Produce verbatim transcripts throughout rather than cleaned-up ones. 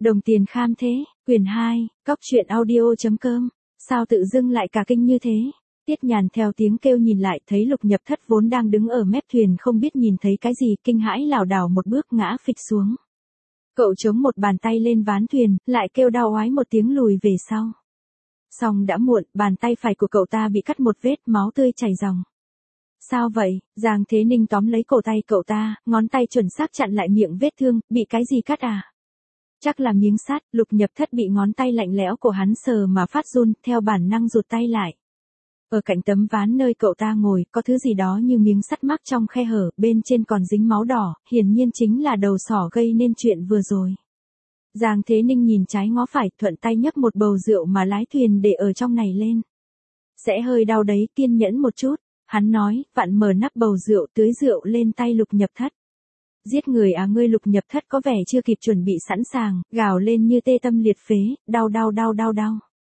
Đồng tiền kham thế, quyển hai, cóc truyện audio.com, sao tự dưng lại cả kinh như thế? Tiết Nhàn theo tiếng kêu nhìn lại thấy Lục Nhập Thất vốn đang đứng ở mép thuyền không biết nhìn thấy cái gì, kinh hãi lảo đảo một bước ngã phịch xuống. Cậu chống một bàn tay lên ván thuyền, lại kêu đau oái một tiếng lùi về sau. Xong đã muộn, bàn tay phải của cậu ta bị cắt một vết, máu tươi chảy ròng. Sao vậy? Giang Thế Ninh tóm lấy cổ tay cậu ta, ngón tay chuẩn xác chặn lại miệng vết thương, bị cái gì cắt à? Chắc là miếng sắt. Lục Nhập Thất bị ngón tay lạnh lẽo của hắn sờ mà phát run, theo bản năng rụt tay lại. Ở cạnh tấm ván nơi cậu ta ngồi, có thứ gì đó như miếng sắt mắc trong khe hở, bên trên còn dính máu đỏ, hiển nhiên chính là đầu sỏ gây nên chuyện vừa rồi. Giang Thế Ninh nhìn trái ngó phải, thuận tay nhấc một bầu rượu mà lái thuyền để ở trong này lên. Sẽ hơi đau đấy, kiên nhẫn một chút, hắn nói, vặn mở nắp bầu rượu, tưới rượu lên tay Lục Nhập Thất. Giết người à ngươi? Lục Nhập Thất có vẻ chưa kịp chuẩn bị sẵn sàng, gào lên như tê tâm liệt phế, đau đau đau đau đau.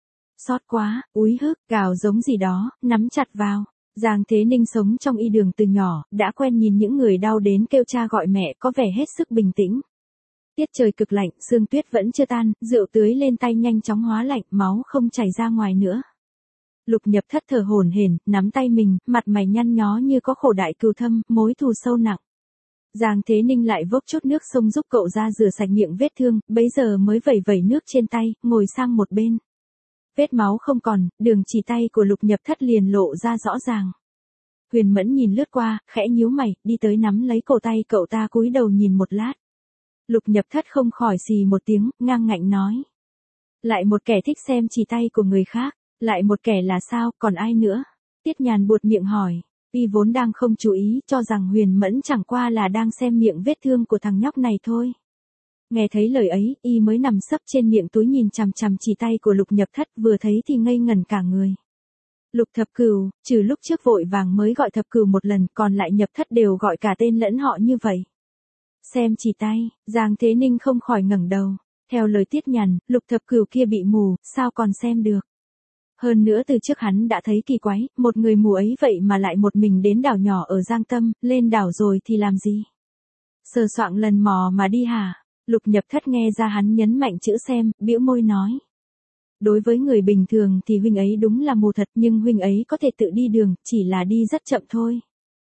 Xót quá, úi hức, gào giống gì đó, nắm chặt vào. Giang Thế Ninh sống trong y đường từ nhỏ, đã quen nhìn những người đau đến kêu cha gọi mẹ, có vẻ hết sức bình tĩnh. Tiết trời cực lạnh, sương tuyết vẫn chưa tan, rượu tưới lên tay nhanh chóng hóa lạnh, máu không chảy ra ngoài nữa. Lục Nhập Thất thở hổn hển, nắm tay mình, mặt mày nhăn nhó như có khổ đại cừu thâm, mối thù sâu nặng. Giang Thế Ninh lại vốc chút nước sông giúp cậu ra rửa sạch miệng vết thương, bấy giờ mới vẩy vẩy nước trên tay, ngồi sang một bên. Vết máu không còn, đường chỉ tay của Lục Nhập Thất liền lộ ra rõ ràng. Huyền Mẫn nhìn lướt qua, khẽ nhíu mày, đi tới nắm lấy cổ tay cậu ta cúi đầu nhìn một lát. Lục Nhập Thất không khỏi xì một tiếng, ngang ngạnh nói. Lại một kẻ thích xem chỉ tay của người khác, lại một kẻ là sao, còn ai nữa? Tiết Nhàn buột miệng hỏi. Y vốn đang không chú ý, cho rằng Huyền Mẫn chẳng qua là đang xem miệng vết thương của thằng nhóc này thôi. Nghe thấy lời ấy, Y mới nằm sấp trên miệng túi nhìn chằm chằm chỉ tay của Lục Nhập Thất, vừa thấy thì ngây ngẩn cả người. Lục Thập Cửu, trừ lúc trước vội vàng mới gọi Thập Cửu một lần, còn lại Nhập Thất đều gọi cả tên lẫn họ như vậy. Xem chỉ tay, Giang Thế Ninh không khỏi ngẩng đầu. Theo lời Tiết Nhàn, Lục Thập Cửu kia bị mù, sao còn xem được? Hơn nữa từ trước hắn đã thấy kỳ quái, một người mù ấy vậy mà lại một mình đến đảo nhỏ ở Giang Tâm, lên đảo rồi thì làm gì? Sờ soạng lần mò mà đi hả? Lục Nhập Thất nghe ra hắn nhấn mạnh chữ xem, bĩu môi nói. Đối với người bình thường thì huynh ấy đúng là mù thật, nhưng huynh ấy có thể tự đi đường, chỉ là đi rất chậm thôi.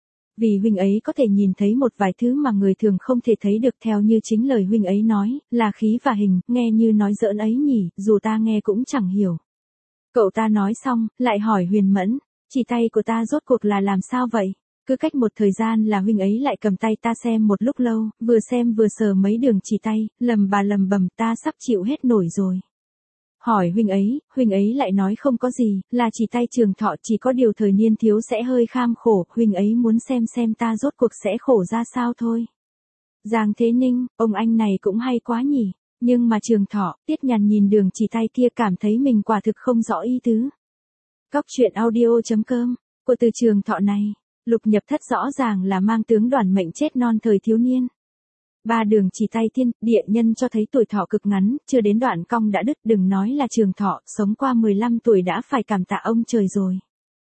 Vì huynh ấy có thể nhìn thấy một vài thứ mà người thường không thể thấy được, theo như chính lời huynh ấy nói, là khí và hình, nghe như nói giỡn ấy nhỉ, dù ta nghe cũng chẳng hiểu. Cậu ta nói xong, lại hỏi Huyền Mẫn, chỉ tay của ta rốt cuộc là làm sao vậy? Cứ cách một thời gian là huynh ấy lại cầm tay ta xem một lúc lâu, vừa xem vừa sờ mấy đường chỉ tay, lầm bà lầm bầm, ta sắp chịu hết nổi rồi. Hỏi huynh ấy, huynh ấy lại nói không có gì, là chỉ tay Trường Thọ, chỉ có điều thời niên thiếu sẽ hơi kham khổ, huynh ấy muốn xem xem ta rốt cuộc sẽ khổ ra sao thôi. Giang Thế Ninh, ông anh này cũng hay quá nhỉ. Nhưng mà Trường Thọ, Tiết Nhàn nhìn đường chỉ tay kia cảm thấy mình quả thực không rõ ý tứ. Cóc truyện audio.com, của từ Trường Thọ này, Lục Nhập Thất rõ ràng là mang tướng đoàn mệnh chết non thời thiếu niên. Ba đường chỉ tay thiên, địa nhân cho thấy tuổi thọ cực ngắn, chưa đến đoạn cong đã đứt, đừng nói là Trường Thọ, sống qua mười lăm tuổi đã phải cảm tạ ông trời rồi.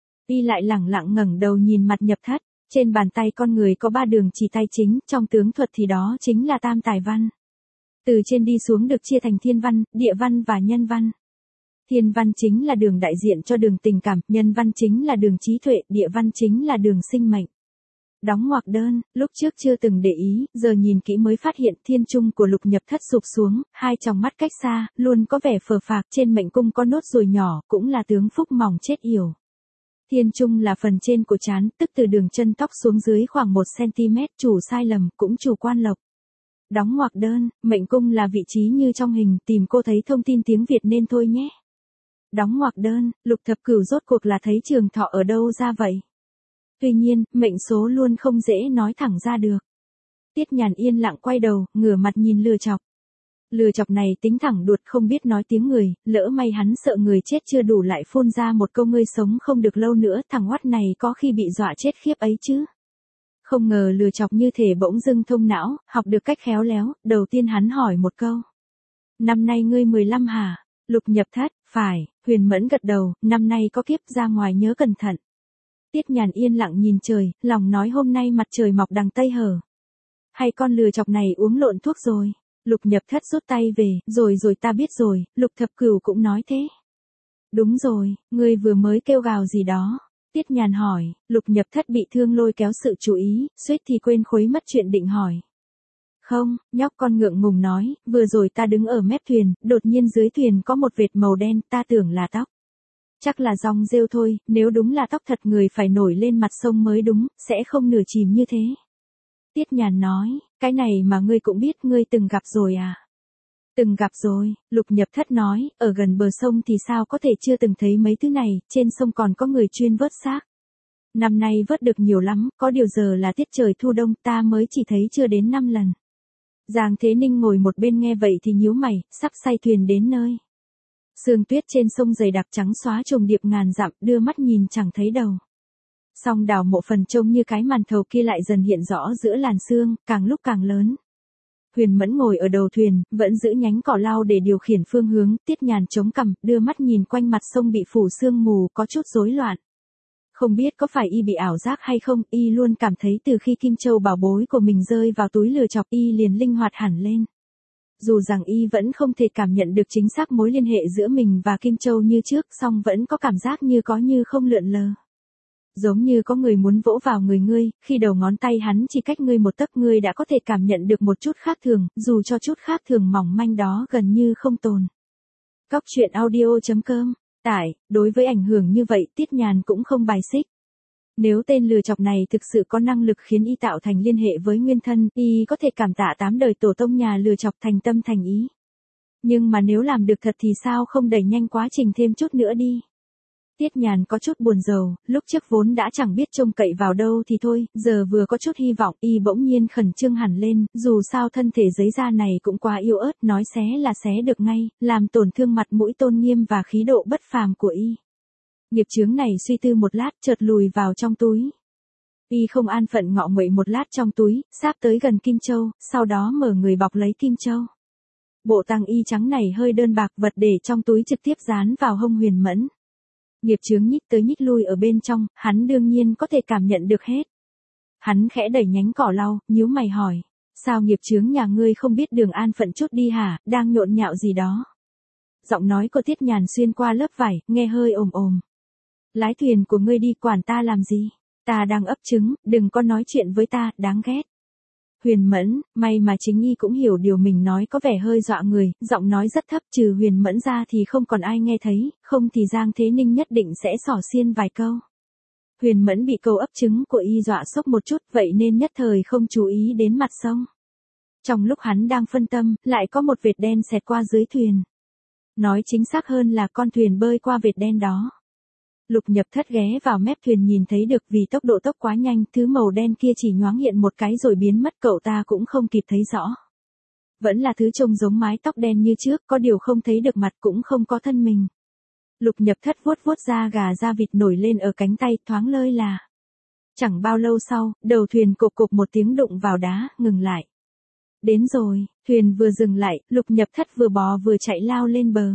Y lại lẳng lặng ngẩng đầu nhìn mặt Nhập Thất, trên bàn tay con người có ba đường chỉ tay chính, trong tướng thuật thì đó chính là tam tài văn. Từ trên đi xuống được chia thành thiên văn, địa văn và nhân văn. Thiên văn chính là đường đại diện cho đường tình cảm, nhân văn chính là đường trí tuệ, địa văn chính là đường sinh mệnh. Đóng ngoặc đơn, lúc trước chưa từng để ý, giờ nhìn kỹ mới phát hiện thiên trung của Lục Nhập Thất sụp xuống, hai tròng mắt cách xa, luôn có vẻ phờ phạc, trên mệnh cung có nốt ruồi nhỏ, cũng là tướng phúc mỏng chết yểu. Thiên trung là phần trên của trán, tức từ đường chân tóc xuống dưới khoảng một xăng-ti-mét, chủ sai lầm, cũng chủ quan lộc. Đóng ngoặc đơn, mệnh cung là vị trí như trong hình, tìm cô thấy thông tin tiếng Việt nên thôi nhé. Đóng ngoặc đơn, Lục Thập Cửu rốt cuộc là thấy Trường Thọ ở đâu ra vậy? Tuy nhiên, mệnh số luôn không dễ nói thẳng ra được. Tiết Nhàn yên lặng quay đầu, ngửa mặt nhìn Lừa Chọc. Lừa Chọc này tính thẳng đuột không biết nói tiếng người, lỡ may hắn sợ người chết chưa đủ lại phun ra một câu ngươi sống không được lâu nữa, thằng oắt này có khi bị dọa chết khiếp ấy chứ. Không ngờ Lừa Chọc như thể bỗng dưng thông não, học được cách khéo léo, đầu tiên hắn hỏi một câu. Năm nay ngươi mười lăm hả? Lục Nhập Thất, phải, Huyền Mẫn gật đầu, năm nay có kiếp, ra ngoài nhớ cẩn thận. Tiết Nhàn yên lặng nhìn trời, lòng nói hôm nay mặt trời mọc đằng Tây hở. Hay con Lừa Chọc này uống lộn thuốc rồi. Lục Nhập Thất rút tay về, rồi rồi ta biết rồi, Lục Thập Cửu cũng nói thế. Đúng rồi, ngươi vừa mới kêu gào gì đó. Tiết Nhàn hỏi, Lục Nhập Thất bị thương lôi kéo sự chú ý, suýt thì quên khuấy mất chuyện định hỏi. Không, nhóc con ngượng ngùng nói, vừa rồi ta đứng ở mép thuyền, đột nhiên dưới thuyền có một vệt màu đen, ta tưởng là tóc. Chắc là dòng rêu thôi, nếu đúng là tóc thật người phải nổi lên mặt sông mới đúng, sẽ không nửa chìm như thế. Tiết Nhàn nói, cái này mà ngươi cũng biết, ngươi từng gặp rồi à? Từng gặp rồi, Lục Nhập Thất nói, ở gần bờ sông thì sao có thể chưa từng thấy mấy thứ này, trên sông còn có người chuyên vớt xác. Năm nay vớt được nhiều lắm, có điều giờ là tiết trời thu đông, ta mới chỉ thấy chưa đến năm lần. Giang Thế Ninh ngồi một bên nghe vậy thì nhíu mày, sắp say thuyền đến nơi. Sương tuyết trên sông dày đặc trắng xóa trùng điệp ngàn dặm, đưa mắt nhìn chẳng thấy đầu. Song Đào Mộ Phần trông như cái màn thầu kia lại dần hiện rõ giữa làn sương, càng lúc càng lớn. Huyền Mẫn ngồi ở đầu thuyền, vẫn giữ nhánh cỏ lau để điều khiển phương hướng, Tiết Nhàn chống cằm, đưa mắt nhìn quanh mặt sông bị phủ sương mù, có chút rối loạn. Không biết có phải y bị ảo giác hay không, y luôn cảm thấy từ khi Kim Châu bảo bối của mình rơi vào túi lừa chọc y liền linh hoạt hẳn lên. Dù rằng y vẫn không thể cảm nhận được chính xác mối liên hệ giữa mình và Kim Châu như trước, song vẫn có cảm giác như có như không lượn lờ. Giống như có người muốn vỗ vào người ngươi, khi đầu ngón tay hắn chỉ cách ngươi một tấc, ngươi đã có thể cảm nhận được một chút khác thường, dù cho chút khác thường mỏng manh đó gần như không tồn. Cóc truyện audio chấm com. Tải, đối với ảnh hưởng như vậy Tiết Nhàn cũng không bài xích. Nếu tên lừa chọc này thực sự có năng lực khiến y tạo thành liên hệ với nguyên thân, y có thể cảm tạ tám đời tổ tông nhà lừa chọc thành tâm thành ý. Nhưng mà nếu làm được thật thì sao không đẩy nhanh quá trình thêm chút nữa đi. Tiết Nhàn có chút buồn rầu, lúc trước vốn đã chẳng biết trông cậy vào đâu thì thôi, giờ vừa có chút hy vọng, y bỗng nhiên khẩn trương hẳn lên, dù sao thân thể giấy da này cũng quá yếu ớt, nói xé là xé được ngay, làm tổn thương mặt mũi tôn nghiêm và khí độ bất phàm của y. Nghiệp chướng này suy tư một lát, chợt lùi vào trong túi. Y không an phận ngọ nguậy một lát trong túi, sáp tới gần Kim Châu, sau đó mở người bọc lấy Kim Châu. Bộ tang y trắng này hơi đơn bạc, vật để trong túi trực tiếp dán vào hông Huyền Mẫn. Nghiệp chướng nhích tới nhích lui ở bên trong, hắn đương nhiên có thể cảm nhận được hết. Hắn khẽ đẩy nhánh cỏ lau, nhíu mày hỏi, sao nghiệp chướng nhà ngươi không biết đường an phận chút đi hả, đang nhộn nhạo gì đó. Giọng nói của Tiết Nhàn xuyên qua lớp vải, nghe hơi ồm ồm. Lái thuyền của ngươi đi, quản ta làm gì, ta đang ấp trứng, đừng có nói chuyện với ta, đáng ghét. Huyền Mẫn, may mà chính y cũng hiểu điều mình nói có vẻ hơi dọa người, giọng nói rất thấp, trừ Huyền Mẫn ra thì không còn ai nghe thấy, không thì Giang Thế Ninh nhất định sẽ xỏ xiên vài câu. Huyền Mẫn bị câu ấp trứng của y dọa sốc một chút, vậy nên nhất thời không chú ý đến mặt sông. Trong lúc hắn đang phân tâm, lại có một vệt đen xẹt qua dưới thuyền. Nói chính xác hơn là con thuyền bơi qua vệt đen đó. Lục Nhập Thất ghé vào mép thuyền nhìn thấy được, vì tốc độ tốc quá nhanh, thứ màu đen kia chỉ nhoáng hiện một cái rồi biến mất, cậu ta cũng không kịp thấy rõ. Vẫn là thứ trông giống mái tóc đen như trước, có điều không thấy được mặt cũng không có thân mình. Lục Nhập Thất vuốt vuốt da gà da vịt nổi lên ở cánh tay, thoáng lơi là. Chẳng bao lâu sau, đầu thuyền cộp cộp một tiếng đụng vào đá, ngừng lại. Đến rồi, thuyền vừa dừng lại, Lục Nhập Thất vừa bò vừa chạy lao lên bờ.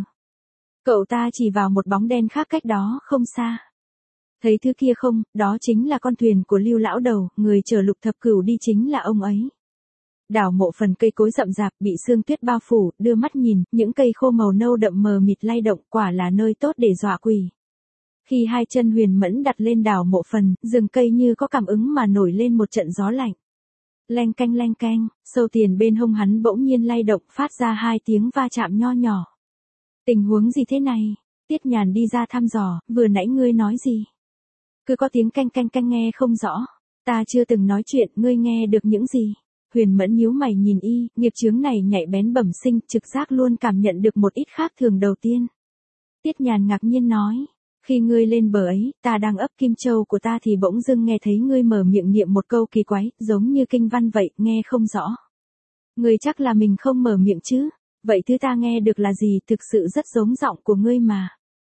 Cậu ta chỉ vào một bóng đen khác cách đó không xa. Thấy thứ kia không, đó chính là con thuyền của Lưu lão đầu, người chở Lục Thập Cửu đi chính là ông ấy. Đảo Mộ Phần cây cối rậm rạp bị sương tuyết bao phủ, đưa mắt nhìn, những cây khô màu nâu đậm mờ mịt lay động, quả là nơi tốt để dọa quỷ. Khi hai chân Huyền Mẫn đặt lên Đảo Mộ Phần, rừng cây như có cảm ứng mà nổi lên một trận gió lạnh. Leng canh leng canh, sâu tiền bên hông hắn bỗng nhiên lay động, phát ra hai tiếng va chạm nho nhỏ. Tình huống gì thế này? Tiết Nhàn đi ra thăm dò, vừa nãy ngươi nói gì? Cứ có tiếng canh canh canh nghe không rõ. Ta chưa từng nói chuyện, ngươi nghe được những gì? Huyền Mẫn nhíu mày nhìn y, nghiệp chướng này nhạy bén bẩm sinh, trực giác luôn cảm nhận được một ít khác thường đầu tiên. Tiết Nhàn ngạc nhiên nói, khi ngươi lên bờ ấy, ta đang ấp Kim Châu của ta thì bỗng dưng nghe thấy ngươi mở miệng niệm một câu kỳ quái, giống như kinh văn vậy, nghe không rõ. Ngươi chắc là mình không mở miệng chứ? Vậy thứ ta nghe được là gì, thực sự rất giống giọng của ngươi mà.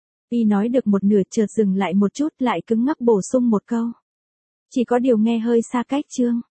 Y nói được một nửa chợt dừng lại một chút, lại cứng ngắc bổ sung một câu. Chỉ có điều nghe hơi xa cách chương.